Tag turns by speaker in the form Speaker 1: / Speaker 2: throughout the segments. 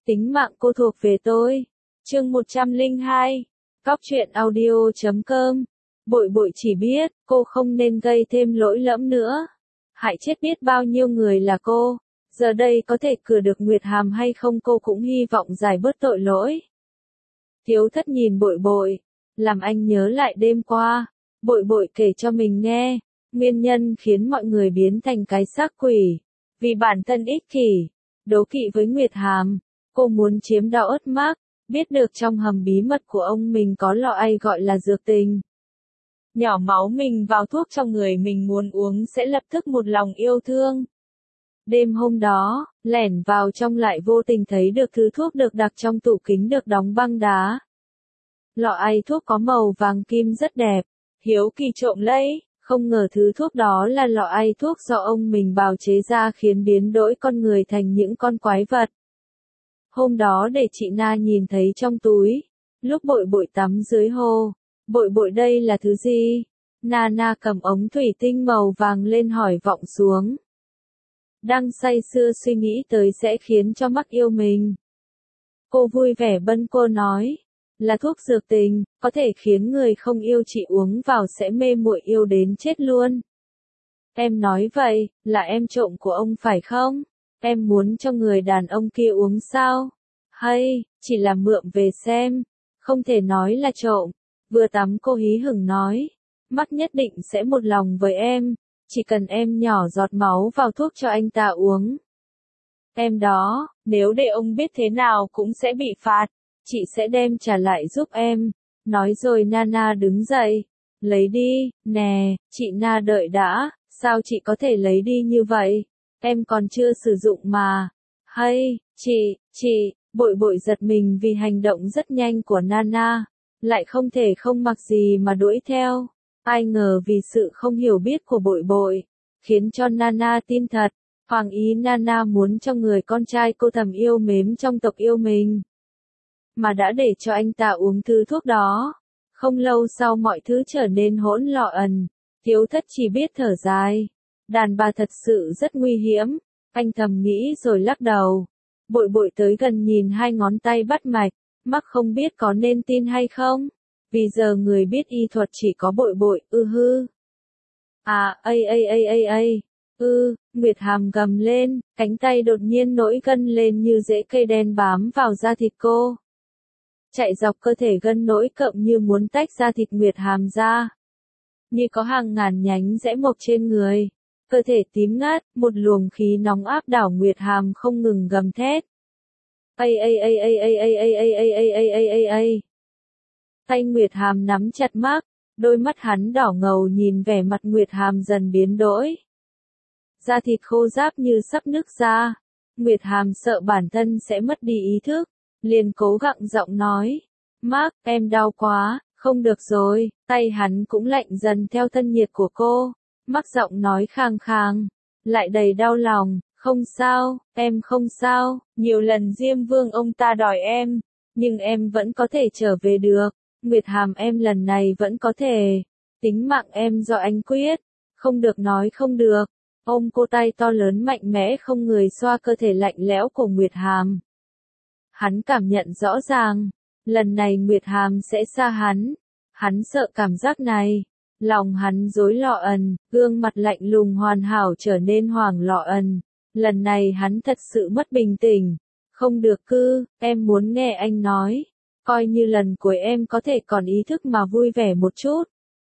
Speaker 1: Tính mạng cô thuộc về tôi. Chương 102. Cóc truyện audio.com. Bội bội chỉ biết, cô không nên gây thêm lỗi lẫm nữa. Hại chết biết bao nhiêu người là cô. Giờ đây có thể cửa được Nguyệt Hàm hay không cô cũng hy vọng giải bớt tội lỗi. Thiếu thất nhìn bội bội, làm anh nhớ lại đêm qua. Bội bội kể cho mình nghe, nguyên nhân khiến mọi người biến thành cái xác quỷ. Vì bản thân ích kỷ, đố kỵ với Nguyệt Hàm, cô muốn chiếm đạo ớt mác, biết được trong hầm bí mật của ông mình có lọ ai gọi là dược tình. Nhỏ máu mình vào thuốc trong người mình muốn uống sẽ lập tức một lòng yêu thương. Đêm hôm đó, lẻn vào trong lại vô tình thấy được thứ thuốc được đặt trong tủ kính được đóng băng đá. Lọ ai thuốc có màu vàng kim rất đẹp, hiếu kỳ trộm lấy, không ngờ thứ thuốc đó là lọ ai thuốc do ông mình bào chế ra khiến biến đổi con người thành những con quái vật. Hôm đó để chị Na nhìn thấy trong túi, lúc bội bội tắm dưới hồ, bội bội đây là thứ gì? Na cầm ống thủy tinh màu vàng lên hỏi vọng xuống. Đang say sưa suy nghĩ tới sẽ khiến cho mắc yêu mình. Cô vui vẻ bâng quơ nói, là thuốc dược tình, có thể khiến người không yêu chị uống vào sẽ mê muội yêu đến chết luôn. Em nói vậy, là em trộm của ông phải không? Em muốn cho người đàn ông kia uống sao? Hay, chỉ là mượn về xem, không thể nói là trộm. Vừa tắm cô hí hửng nói, mắt nhất định sẽ một lòng với em, chỉ cần em nhỏ giọt máu vào thuốc cho anh ta uống. Em đó, nếu để ông biết thế nào cũng sẽ bị phạt, chị sẽ đem trả lại giúp em. Nói rồi Nana đứng dậy, lấy đi, nè, chị Na đợi đã, sao chị có thể lấy đi như vậy? Em còn chưa sử dụng mà. Hay, chị, bội bội giật mình vì hành động rất nhanh của Nana, lại không thể không mặc gì mà đuổi theo. Ai ngờ vì sự không hiểu biết của bội bội, khiến cho Nana tin thật. Hoàng ý Nana muốn cho người con trai cô thầm yêu mến trong tộc yêu mình, mà đã để cho anh ta uống thứ thuốc đó. Không lâu sau mọi thứ trở nên hỗn loạn, Thiếu thất chỉ biết thở dài. Đàn bà thật sự rất nguy hiểm, anh thầm nghĩ rồi lắc đầu. Bội bội tới gần nhìn hai ngón tay bắt mạch, mắc không biết có nên tin hay không, vì giờ người biết y thuật chỉ có bội bội, hư. Nguyệt Hàm gầm lên, cánh tay đột nhiên nổi gân lên như rễ cây đen bám vào da thịt cô. Chạy dọc cơ thể gân nổi cộm như muốn tách da thịt Nguyệt Hàm ra. Như có hàng ngàn nhánh rẽ mộc trên người. Cơ thể tím ngắt, một luồng khí nóng áp đảo Nguyệt Hàm không ngừng gầm thét. Tay Nguyệt Hàm nắm chặt mác, đôi mắt hắn đỏ ngầu nhìn vẻ mặt Nguyệt Hàm dần biến đổi. Da thịt khô ráp như sắp nứt ra. Nguyệt Hàm sợ bản thân sẽ mất đi ý thức, liền cố gắng giọng nói. Mác, em đau quá, không được rồi. Tay hắn cũng lạnh dần theo thân nhiệt của cô. Mác giọng nói khang khang, lại đầy đau lòng. Không sao, em không sao. Nhiều lần Diêm Vương ông ta đòi em, nhưng em vẫn có thể trở về được. Nguyệt Hàm em lần này vẫn có thể. Tính mạng em do anh quyết. Không được nói không được. Ôm cô tay to lớn mạnh mẽ không người xoa cơ thể lạnh lẽo của Nguyệt Hàm. Hắn cảm nhận rõ ràng, lần này Nguyệt Hàm sẽ xa hắn. Hắn sợ cảm giác này. Lòng hắn rối loạn, gương mặt lạnh lùng hoàn hảo trở nên hoảng loạn. Lần này hắn thật sự mất bình tĩnh. Không được em muốn nghe anh nói. Coi như lần cuối em có thể còn ý thức mà vui vẻ một chút.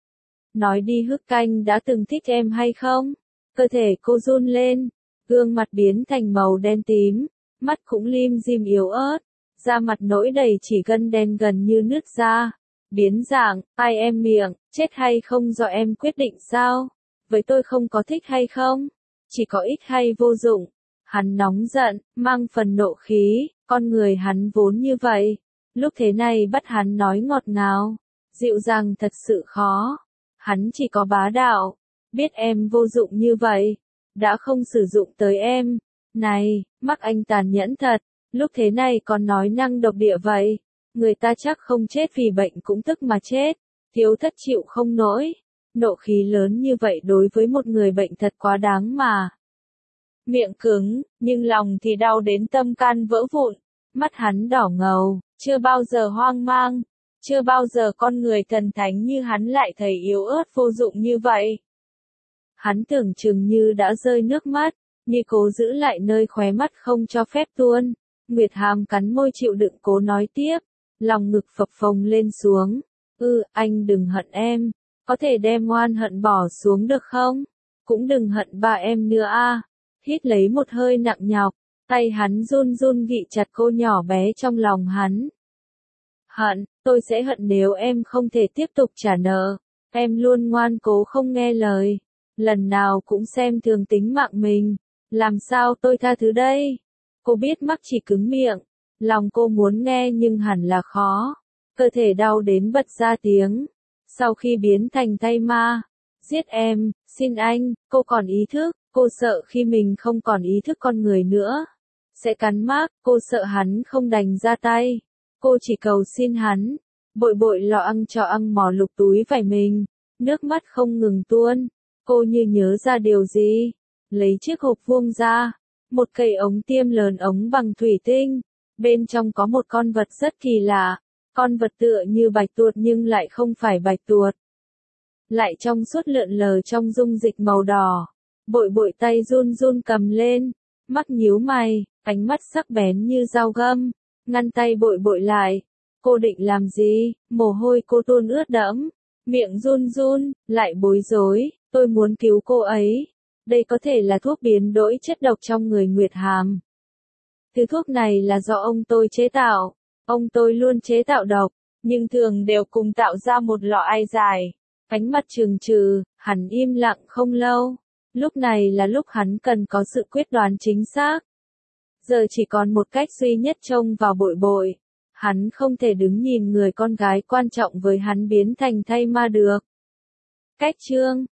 Speaker 1: Nói đi Hức Canh đã từng thích em hay không? Cơ thể cô run lên, gương mặt biến thành màu đen tím, mắt cũng lim dim yếu ớt, da mặt nổi đầy chỉ gân đen gần như nứt ra. Biến dạng, ai em miệng, chết hay không do em quyết định sao? Với tôi không có thích hay không? Chỉ có ích hay vô dụng. Hắn nóng giận, mang phần nộ khí, con người hắn vốn như vậy. Lúc thế này bắt hắn nói ngọt ngào, dịu dàng thật sự khó. Hắn chỉ có bá đạo, biết em vô dụng như vậy, đã không sử dụng tới em. Này, mắc anh tàn nhẫn thật, lúc thế này còn nói năng độc địa vậy. Người ta chắc không chết vì bệnh cũng tức mà chết. Thiếu thất chịu không nổi. Nộ khí lớn như vậy đối với một người bệnh thật quá đáng mà. Miệng cứng, nhưng lòng thì đau đến tâm can vỡ vụn. Mắt hắn đỏ ngầu, chưa bao giờ hoang mang, chưa bao giờ con người thần thánh như hắn lại thấy yếu ớt vô dụng như vậy. Hắn tưởng chừng như đã rơi nước mắt, như cố giữ lại nơi khóe mắt không cho phép tuôn. Nguyệt Hàm cắn môi chịu đựng cố nói tiếp, lòng ngực phập phồng lên xuống. Anh đừng hận em, có thể đem oan hận bỏ xuống được không? Cũng đừng hận ba em nữa a. Hít lấy một hơi nặng nhọc, tay hắn run run gị chặt cô nhỏ bé trong lòng hắn. Hận, tôi sẽ hận nếu em không thể tiếp tục trả nợ. Em luôn ngoan cố không nghe lời, lần nào cũng xem thường tính mạng mình. Làm sao tôi tha thứ đây? Cô biết mắc chỉ cứng miệng, lòng cô muốn nghe nhưng hẳn là khó. Cơ thể đau đến bật ra tiếng. Sau khi biến thành tay ma, giết em, xin anh, cô còn ý thức, cô sợ khi mình không còn ý thức con người nữa. Sẽ cắn mác, cô sợ hắn không đành ra tay. Cô chỉ cầu xin hắn. Bội bội lo ăn cho ăn mò lục túi vải mình, nước mắt không ngừng tuôn. Cô như nhớ ra điều gì, lấy chiếc hộp vuông ra, một cây ống tiêm lớn ống bằng thủy tinh, bên trong có một con vật rất kỳ lạ, con vật tựa như bạch tuộc nhưng lại không phải bạch tuộc. Lại trong suốt lượn lờ trong dung dịch màu đỏ, bội bội tay run run cầm lên, mắt nhíu mày, ánh mắt sắc bén như dao găm, ngăn tay bội bội lại. Cô định làm gì? Mồ hôi cô tuôn ướt đẫm, miệng run run, lại bối rối, tôi muốn cứu cô ấy. Đây có thể là thuốc biến đổi chất độc trong người Nguyệt Hàm. Thứ thuốc này là do ông tôi chế tạo. Ông tôi luôn chế tạo độc, nhưng thường đều cùng tạo ra một lọ ai dài. Ánh mắt trừng trừ, hắn im lặng không lâu. Lúc này là lúc hắn cần có sự quyết đoán chính xác. Giờ chỉ còn một cách duy nhất trông vào bội bội. Hắn không thể đứng nhìn người con gái quan trọng với hắn biến thành thay ma được. Cách chương